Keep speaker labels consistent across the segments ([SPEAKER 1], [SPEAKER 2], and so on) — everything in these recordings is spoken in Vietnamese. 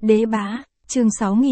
[SPEAKER 1] Đế bá, chương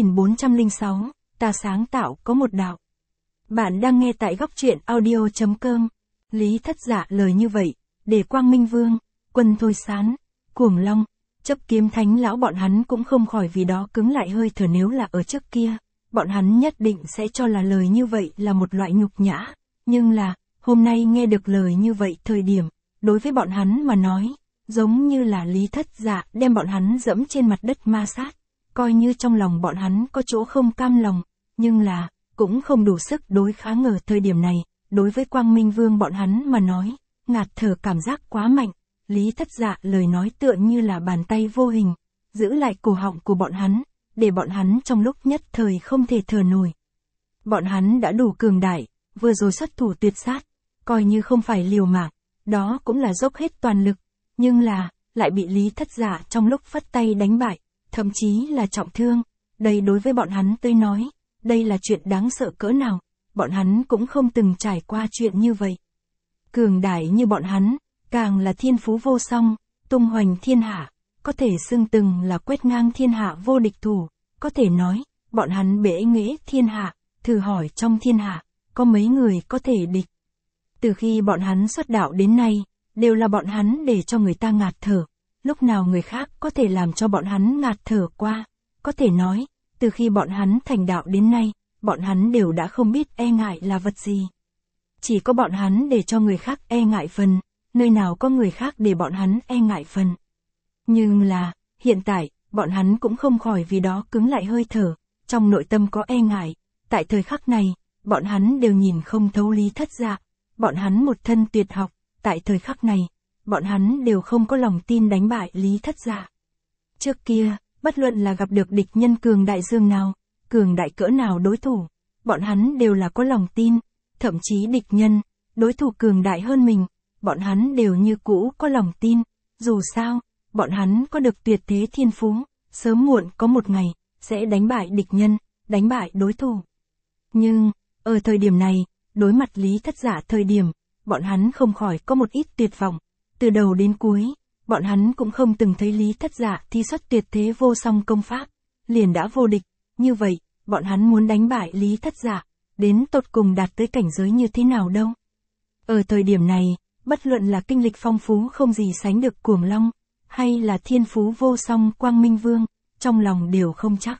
[SPEAKER 1] 6406, ta sáng tạo có một đạo. Bạn đang nghe tại góc truyện audio.com. Lý Thất Dạ lời như vậy, để Quang Minh Vương, Quân Thôi Sán, Cuồng Long, Chấp Kiếm Thánh lão bọn hắn cũng không khỏi vì đó cứng lại hơi thở. Nếu là ở trước kia, bọn hắn nhất định sẽ cho là lời như vậy là một loại nhục nhã, nhưng là, hôm nay nghe được lời như vậy thời điểm, đối với bọn hắn mà nói, giống như là Lý Thất Dạ đem bọn hắn dẫm trên mặt đất ma sát, coi như trong lòng bọn hắn có chỗ không cam lòng, nhưng là, cũng không đủ sức đối kháng ở thời điểm này, đối với Quang Minh Vương bọn hắn mà nói, ngạt thở cảm giác quá mạnh, Lý Thất Dạ lời nói tựa như là bàn tay vô hình, giữ lại cổ họng của bọn hắn, để bọn hắn trong lúc nhất thời không thể thở nổi. Bọn hắn đã đủ cường đại, vừa rồi xuất thủ tuyệt sát, coi như không phải liều mạng, đó cũng là dốc hết toàn lực, nhưng là, lại bị Lý Thất Dạ trong lúc phất tay đánh bại, thậm chí là trọng thương. Đây đối với bọn hắn tới nói, đây là chuyện đáng sợ cỡ nào, bọn hắn cũng không từng trải qua chuyện như vậy. Cường đại như bọn hắn, càng là thiên phú vô song, tung hoành thiên hạ, có thể xưng từng là quét ngang thiên hạ vô địch thủ, có thể nói, bọn hắn bệ nghệ thiên hạ, thử hỏi trong thiên hạ, có mấy người có thể địch. Từ khi bọn hắn xuất đạo đến nay, đều là bọn hắn để cho người ta ngạt thở, lúc nào người khác có thể làm cho bọn hắn ngạt thở qua, có thể nói, từ khi bọn hắn thành đạo đến nay, bọn hắn đều đã không biết e ngại là vật gì. Chỉ có bọn hắn để cho người khác e ngại phần, nơi nào có người khác để bọn hắn e ngại phần. Nhưng là, hiện tại, bọn hắn cũng không khỏi vì đó cứng lại hơi thở, trong nội tâm có e ngại, tại thời khắc này, bọn hắn đều nhìn không thấu Lý Thất Dạ, bọn hắn một thân tuyệt học, tại thời khắc này, bọn hắn đều không có lòng tin đánh bại Lý Thất Dạ. Trước kia, bất luận là gặp được địch nhân cường đại dương nào, cường đại cỡ nào đối thủ, bọn hắn đều là có lòng tin, thậm chí địch nhân, đối thủ cường đại hơn mình, bọn hắn đều như cũ có lòng tin, dù sao, bọn hắn có được tuyệt thế thiên phú, sớm muộn có một ngày, sẽ đánh bại địch nhân, đánh bại đối thủ. Nhưng, ở thời điểm này, đối mặt Lý Thất Dạ thời điểm, bọn hắn không khỏi có một ít tuyệt vọng, từ đầu đến cuối, bọn hắn cũng không từng thấy Lý Thất Dạ thi xuất tuyệt thế vô song công pháp, liền đã vô địch, như vậy, bọn hắn muốn đánh bại Lý Thất Dạ, đến tột cùng đạt tới cảnh giới như thế nào đâu. Ở thời điểm này, bất luận là kinh lịch phong phú không gì sánh được Cuồng Long, hay là thiên phú vô song Quang Minh Vương, trong lòng đều không chắc.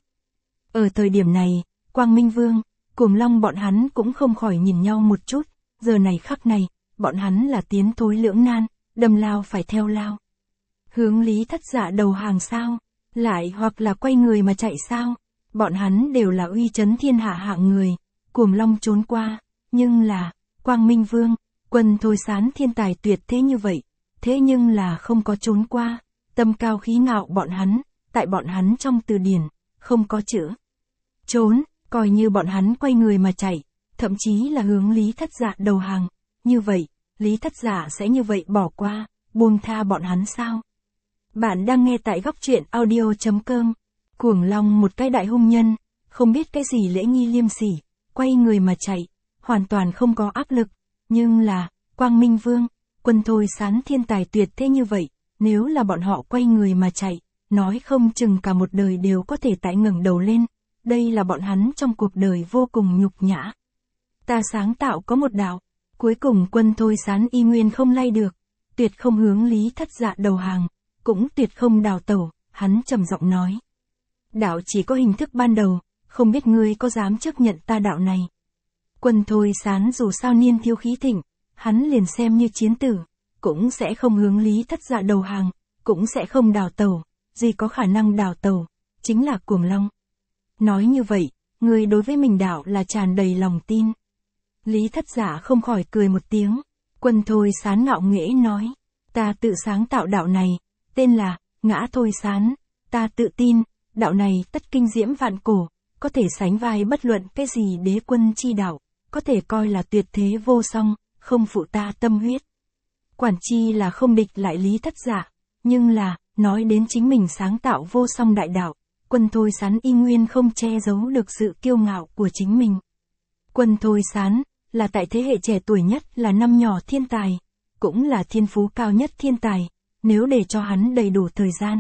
[SPEAKER 1] Ở thời điểm này, Quang Minh Vương, Cuồng Long bọn hắn cũng không khỏi nhìn nhau một chút, giờ này khắc này, bọn hắn là tiến thối lưỡng nan, đâm lao phải theo lao. Hướng Lý Thất Dạ đầu hàng sao, lại hoặc là quay người mà chạy sao, bọn hắn đều là uy chấn thiên hạ hạng người, Cuồng Long trốn qua, nhưng là, Quang Minh Vương, Quân Thôi Sán thiên tài tuyệt thế như vậy, thế nhưng là không có trốn qua, tâm cao khí ngạo bọn hắn, tại bọn hắn trong từ điển, không có chữ trốn, coi như bọn hắn quay người mà chạy, thậm chí là hướng Lý Thất Dạ đầu hàng, như vậy, Lý Thất Dạ sẽ như vậy bỏ qua, buông tha bọn hắn sao? Bạn đang nghe tại góc truyện audio.com. Cuồng Long một cái đại hung nhân, không biết cái gì lễ nghi liêm sỉ, quay người mà chạy, hoàn toàn không có áp lực, nhưng là, Quang Minh Vương, Quân Thôi Sán thiên tài tuyệt thế như vậy, nếu là bọn họ quay người mà chạy, nói không chừng cả một đời đều có thể tại ngẩng đầu lên, đây là bọn hắn trong cuộc đời vô cùng nhục nhã. Ta sáng tạo có một đạo, cuối cùng Quân Thôi Sán y nguyên không lay được, tuyệt không hướng Lý Thất Dạ đầu hàng, cũng tuyệt không đào tẩu, hắn trầm giọng nói. Đạo chỉ có hình thức ban đầu, không biết ngươi có dám chấp nhận ta đạo này. Quân Thôi Sán dù sao niên thiếu khí thịnh, hắn liền xem như chiến tử, cũng sẽ không hướng Lý Thất Dạ đầu hàng, cũng sẽ không đào tẩu, gì có khả năng đào tẩu, chính là Cuồng Long. Nói như vậy, ngươi đối với mình đạo là tràn đầy lòng tin. Lý Thất Dạ không khỏi cười một tiếng, Quân Thôi Sán ngạo nghễ nói, ta tự sáng tạo đạo này, tên là Ngã Thôi Sán, ta tự tin, đạo này tất kinh diễm vạn cổ, có thể sánh vai bất luận cái gì đế quân chi đạo, có thể coi là tuyệt thế vô song, không phụ ta tâm huyết. Quản chi là không địch lại Lý Thất Dạ, nhưng là, nói đến chính mình sáng tạo vô song đại đạo, Quân Thôi Sán y nguyên không che giấu được sự kiêu ngạo của chính mình. Quân Thôi Sán, là tại thế hệ trẻ tuổi nhất là năm nhỏ thiên tài, cũng là thiên phú cao nhất thiên tài, nếu để cho hắn đầy đủ thời gian,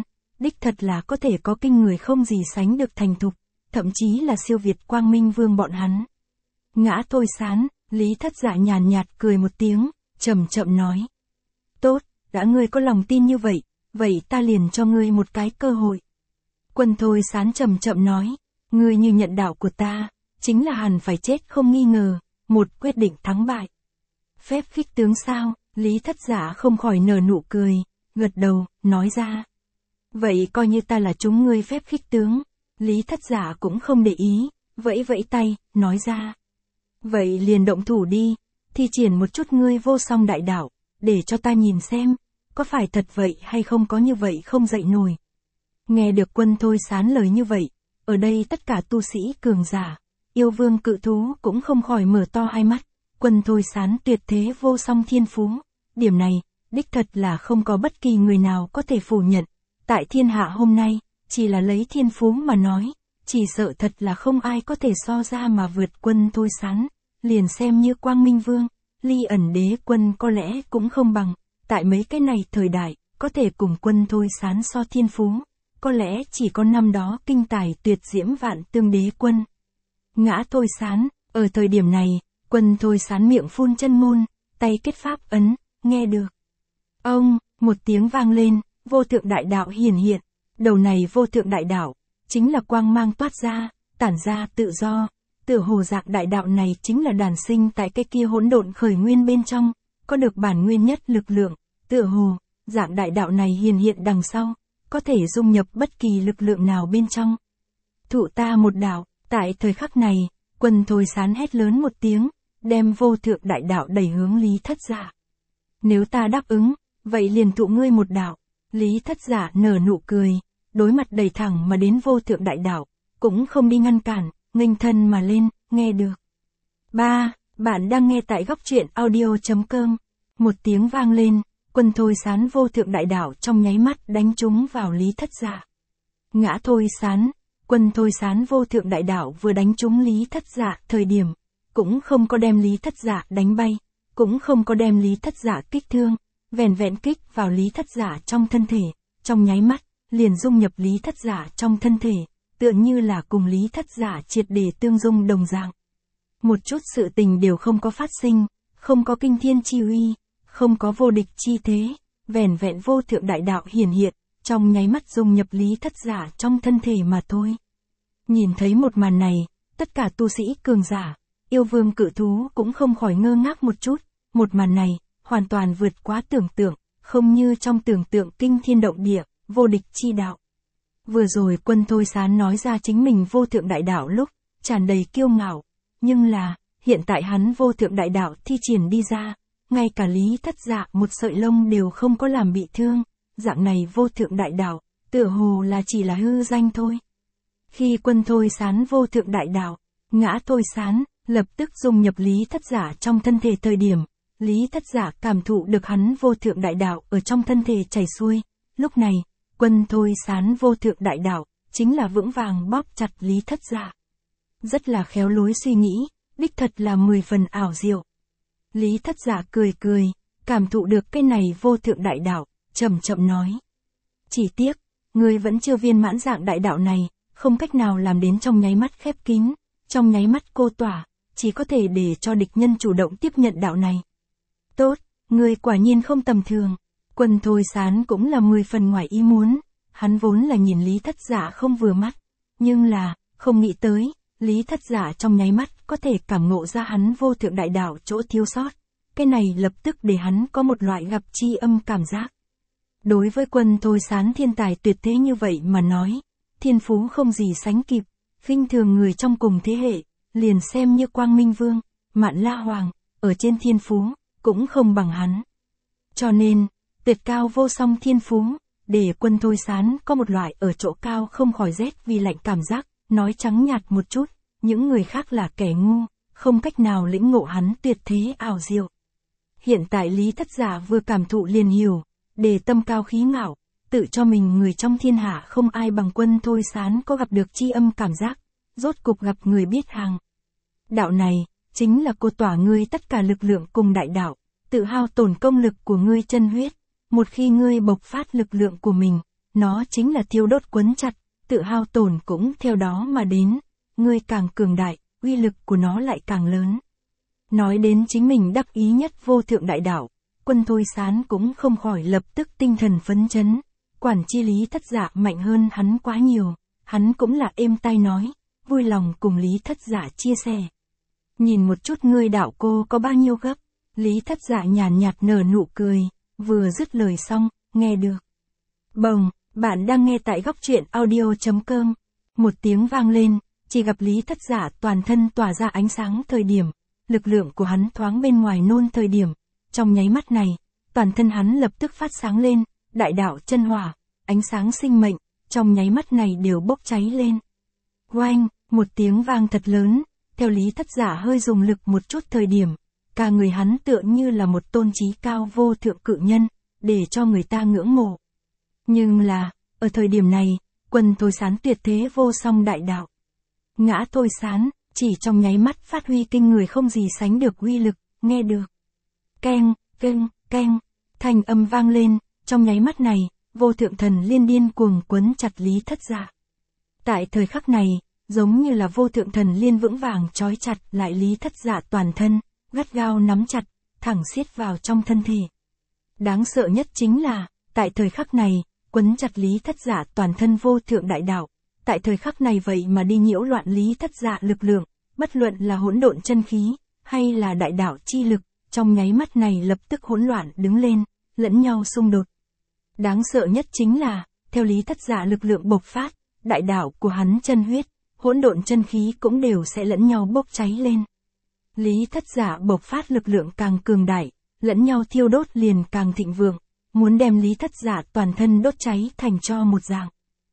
[SPEAKER 1] đích thật là có thể có kinh người không gì sánh được thành thục, thậm chí là siêu việt Quang Minh Vương bọn hắn. Ngã Thôi Sán, Lý Thất Dạ nhàn nhạt cười một tiếng, chậm chậm nói. Tốt, đã ngươi có lòng tin như vậy, vậy ta liền cho ngươi một cái cơ hội. Quân Thôi Sán chậm chậm nói, ngươi như nhận đạo của ta, chính là hẳn phải chết không nghi ngờ, một quyết định thắng bại. Phép khích tướng sao? Lý Thất Dạ không khỏi nở nụ cười, gật đầu, nói ra. Vậy coi như ta là chúng ngươi phép khích tướng. Lý Thất Dạ cũng không để ý, vẫy vẫy tay, nói ra. Vậy liền động thủ đi, thi triển một chút ngươi vô song đại đạo, để cho ta nhìn xem, có phải thật vậy hay không, có như vậy không dậy nổi. Nghe được Quân Thôi Sán lời như vậy, ở đây tất cả tu sĩ cường giả, yêu vương cự thú cũng không khỏi mở to hai mắt. Quân Thôi Sán tuyệt thế vô song thiên phú, điểm này, đích thật là không có bất kỳ người nào có thể phủ nhận. Tại thiên hạ hôm nay, chỉ là lấy thiên phú mà nói, chỉ sợ thật là không ai có thể so ra mà vượt Quân Thôi Sán, liền xem như Quang Minh Vương, Ly Ẩn Đế Quân có lẽ cũng không bằng, tại mấy cái này thời đại, có thể cùng Quân Thôi Sán so thiên phú, có lẽ chỉ có năm đó kinh tài tuyệt diễm Vạn Tương Đế Quân. Ngã Thôi Sán, ở thời điểm này, Quân Thôi Sán miệng phun chân ngôn, tay kết pháp ấn, nghe được. Ông, một tiếng vang lên, vô thượng đại đạo hiển hiện, đầu này vô thượng đại đạo, chính là quang mang toát ra, tản ra tự do, tựa hồ dạng đại đạo này chính là đản sinh tại cái kia hỗn độn khởi nguyên bên trong, có được bản nguyên nhất lực lượng, tựa hồ, dạng đại đạo này hiển hiện đằng sau, có thể dung nhập bất kỳ lực lượng nào bên trong. Thụ ta một đạo, tại thời khắc này, Quân Thôi Sán hét lớn một tiếng, đem vô thượng đại đạo đẩy hướng Lý Thất Dạ. Nếu ta đáp ứng, vậy liền thụ ngươi một đạo. Lý Thất Dạ nở nụ cười, đối mặt đẩy thẳng mà đến vô thượng đại đạo, cũng không đi ngăn cản, nghênh thân mà lên, nghe được. Bạn đang nghe tại góc truyện audio.com. Một tiếng vang lên, Quân Thôi Sán vô thượng đại đạo trong nháy mắt đánh trúng vào Lý Thất Dạ. Ngã Thôi Sán, Quân Thôi Sán vô thượng đại đạo vừa đánh trúng Lý Thất Dạ thời điểm, cũng không có đem Lý Thất Dạ đánh bay, cũng không có đem Lý Thất Dạ kích thương, vẻn vẹn kích vào Lý Thất Dạ trong thân thể, trong nháy mắt, liền dung nhập Lý Thất Dạ trong thân thể, tựa như là cùng Lý Thất Dạ triệt để tương dung đồng dạng. Một chút sự tình đều không có phát sinh, không có kinh thiên chi uy, không có vô địch chi thế, vẻn vẹn vô thượng đại đạo hiển hiện, trong nháy mắt dung nhập Lý Thất Dạ trong thân thể mà thôi. Nhìn thấy một màn này, tất cả tu sĩ cường giả, yêu vương cự thú cũng không khỏi ngơ ngác một chút, một màn này, hoàn toàn vượt quá tưởng tượng, không như trong tưởng tượng kinh thiên động địa, vô địch chi đạo. Vừa rồi Quân Thôi Sán nói ra chính mình vô thượng đại đạo lúc, tràn đầy kiêu ngạo, nhưng là, hiện tại hắn vô thượng đại đạo thi triển đi ra, ngay cả Lý Thất Dạ một sợi lông đều không có làm bị thương, dạng này vô thượng đại đạo, tựa hồ là chỉ là hư danh thôi. Khi Quân Thôi Sán vô thượng đại đạo, Ngã Thôi Sán, lập tức dung nhập Lý Thất Dạ trong thân thể thời điểm, Lý Thất Dạ cảm thụ được hắn vô thượng đại đạo ở trong thân thể chảy xuôi, lúc này, Quân Thôi Sán vô thượng đại đạo, chính là vững vàng bóp chặt Lý Thất Dạ. Rất là khéo lối suy nghĩ, đích thật là 10 phần ảo diệu. Lý Thất Dạ cười cười, cảm thụ được cái này vô thượng đại đạo, chậm chậm nói. Chỉ tiếc, ngươi vẫn chưa viên mãn dạng đại đạo này, không cách nào làm đến trong nháy mắt khép kín, trong nháy mắt cô tỏa, chỉ có thể để cho địch nhân chủ động tiếp nhận đạo này. Tốt, ngươi quả nhiên không tầm thường. Quân Thôi Sán cũng là 10 phần ngoài ý muốn, hắn vốn là nhìn Lý Thất Dạ không vừa mắt, nhưng là, không nghĩ tới, Lý Thất Dạ trong nháy mắt có thể cảm ngộ ra hắn vô thượng đại đạo chỗ thiếu sót, cái này lập tức để hắn có một loại gặp tri âm cảm giác. Đối với Quân Thôi Sán thiên tài tuyệt thế như vậy mà nói, thiên phú không gì sánh kịp, khinh thường người trong cùng thế hệ, liền xem như Quang Minh Vương, Mạn La Hoàng, ở trên thiên phú, cũng không bằng hắn. Cho nên, tuyệt cao vô song thiên phú, để Quân Thôi Sán có một loại ở chỗ cao không khỏi rét vì lạnh cảm giác, nói trắng nhạt một chút, những người khác là kẻ ngu, không cách nào lĩnh ngộ hắn tuyệt thế ảo diệu. Hiện tại Lý Thất Dạ vừa cảm thụ liền hiểu, để tâm cao khí ngạo, tự cho mình người trong thiên hạ không ai bằng Quân Thôi Sán có gặp được tri âm cảm giác, rốt cục gặp người biết hàng. Đạo này, chính là cô tỏa ngươi tất cả lực lượng cùng đại đạo, tự hao tổn công lực của ngươi chân huyết, một khi ngươi bộc phát lực lượng của mình, nó chính là thiêu đốt quấn chặt, tự hao tổn cũng theo đó mà đến, ngươi càng cường đại, uy lực của nó lại càng lớn. Nói đến chính mình đắc ý nhất vô thượng đại đạo, Quân Thôi Sán cũng không khỏi lập tức tinh thần phấn chấn, quản chi Lý Thất Dạ mạnh hơn hắn quá nhiều, hắn cũng là êm tai nói, vui lòng cùng Lý Thất Dạ chia sẻ. Nhìn một chút ngươi đạo cô có bao nhiêu gấp, Lý Thất Dạ nhàn nhạt nở nụ cười, vừa dứt lời xong, nghe được. Bồng, bạn đang nghe tại góc truyện audio.com, một tiếng vang lên, chỉ gặp Lý Thất Dạ toàn thân tỏa ra ánh sáng thời điểm, lực lượng của hắn thoáng bên ngoài nôn thời điểm, trong nháy mắt này, toàn thân hắn lập tức phát sáng lên, đại đạo chân hỏa, ánh sáng sinh mệnh, trong nháy mắt này đều bốc cháy lên. Oanh, một tiếng vang thật lớn, theo Lý Thất Dạ hơi dùng lực một chút thời điểm, cả người hắn tựa như là một tôn trí cao vô thượng cự nhân, để cho người ta ngưỡng mộ. Nhưng là, ở thời điểm này, Quân Thôi Sán tuyệt thế vô song đại đạo. Ngã Thôi Sán, chỉ trong nháy mắt phát huy kinh người không gì sánh được uy lực, nghe được. Keng, keng, keng, thanh âm vang lên, trong nháy mắt này, vô thượng thần liên điên cuồng quấn chặt Lý Thất Dạ. Tại thời khắc này, giống như là vô thượng thần liên vững vàng trói chặt lại Lý Thất Dạ toàn thân, gắt gao nắm chặt, thẳng siết vào trong thân thể. Đáng sợ nhất chính là, tại thời khắc này, quấn chặt Lý Thất Dạ toàn thân vô thượng đại đạo, tại thời khắc này vậy mà đi nhiễu loạn Lý Thất Dạ lực lượng, bất luận là hỗn độn chân khí, hay là đại đạo chi lực, trong nháy mắt này lập tức hỗn loạn đứng lên, lẫn nhau xung đột. Đáng sợ nhất chính là, theo Lý Thất Dạ lực lượng bộc phát, đại đạo của hắn chân huyết, hỗn độn chân khí cũng đều sẽ lẫn nhau bốc cháy lên. Lý Thất Dạ bộc phát lực lượng càng cường đại, lẫn nhau thiêu đốt liền càng thịnh vượng, muốn đem Lý Thất Dạ toàn thân đốt cháy thành tro một dạng.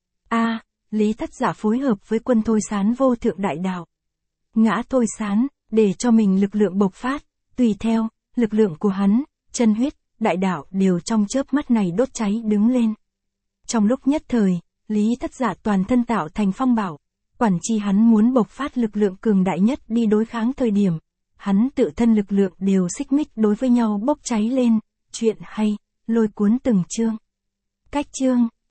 [SPEAKER 1] Lý Thất Dạ phối hợp với Quân Thôi Sán vô thượng đại đạo. Ngã Thôi Sán, để cho mình lực lượng bộc phát, tùy theo, lực lượng của hắn, chân huyết, đại đạo đều trong chớp mắt này đốt cháy đứng lên. Trong lúc nhất thời, Lý Thất Dạ toàn thân tạo thành phong bảo, quản chi hắn muốn bộc phát lực lượng cường đại nhất đi đối kháng thời điểm, hắn tự thân lực lượng đều xích mích đối với nhau bốc cháy lên, chuyện hay, lôi cuốn từng chương. Cách chương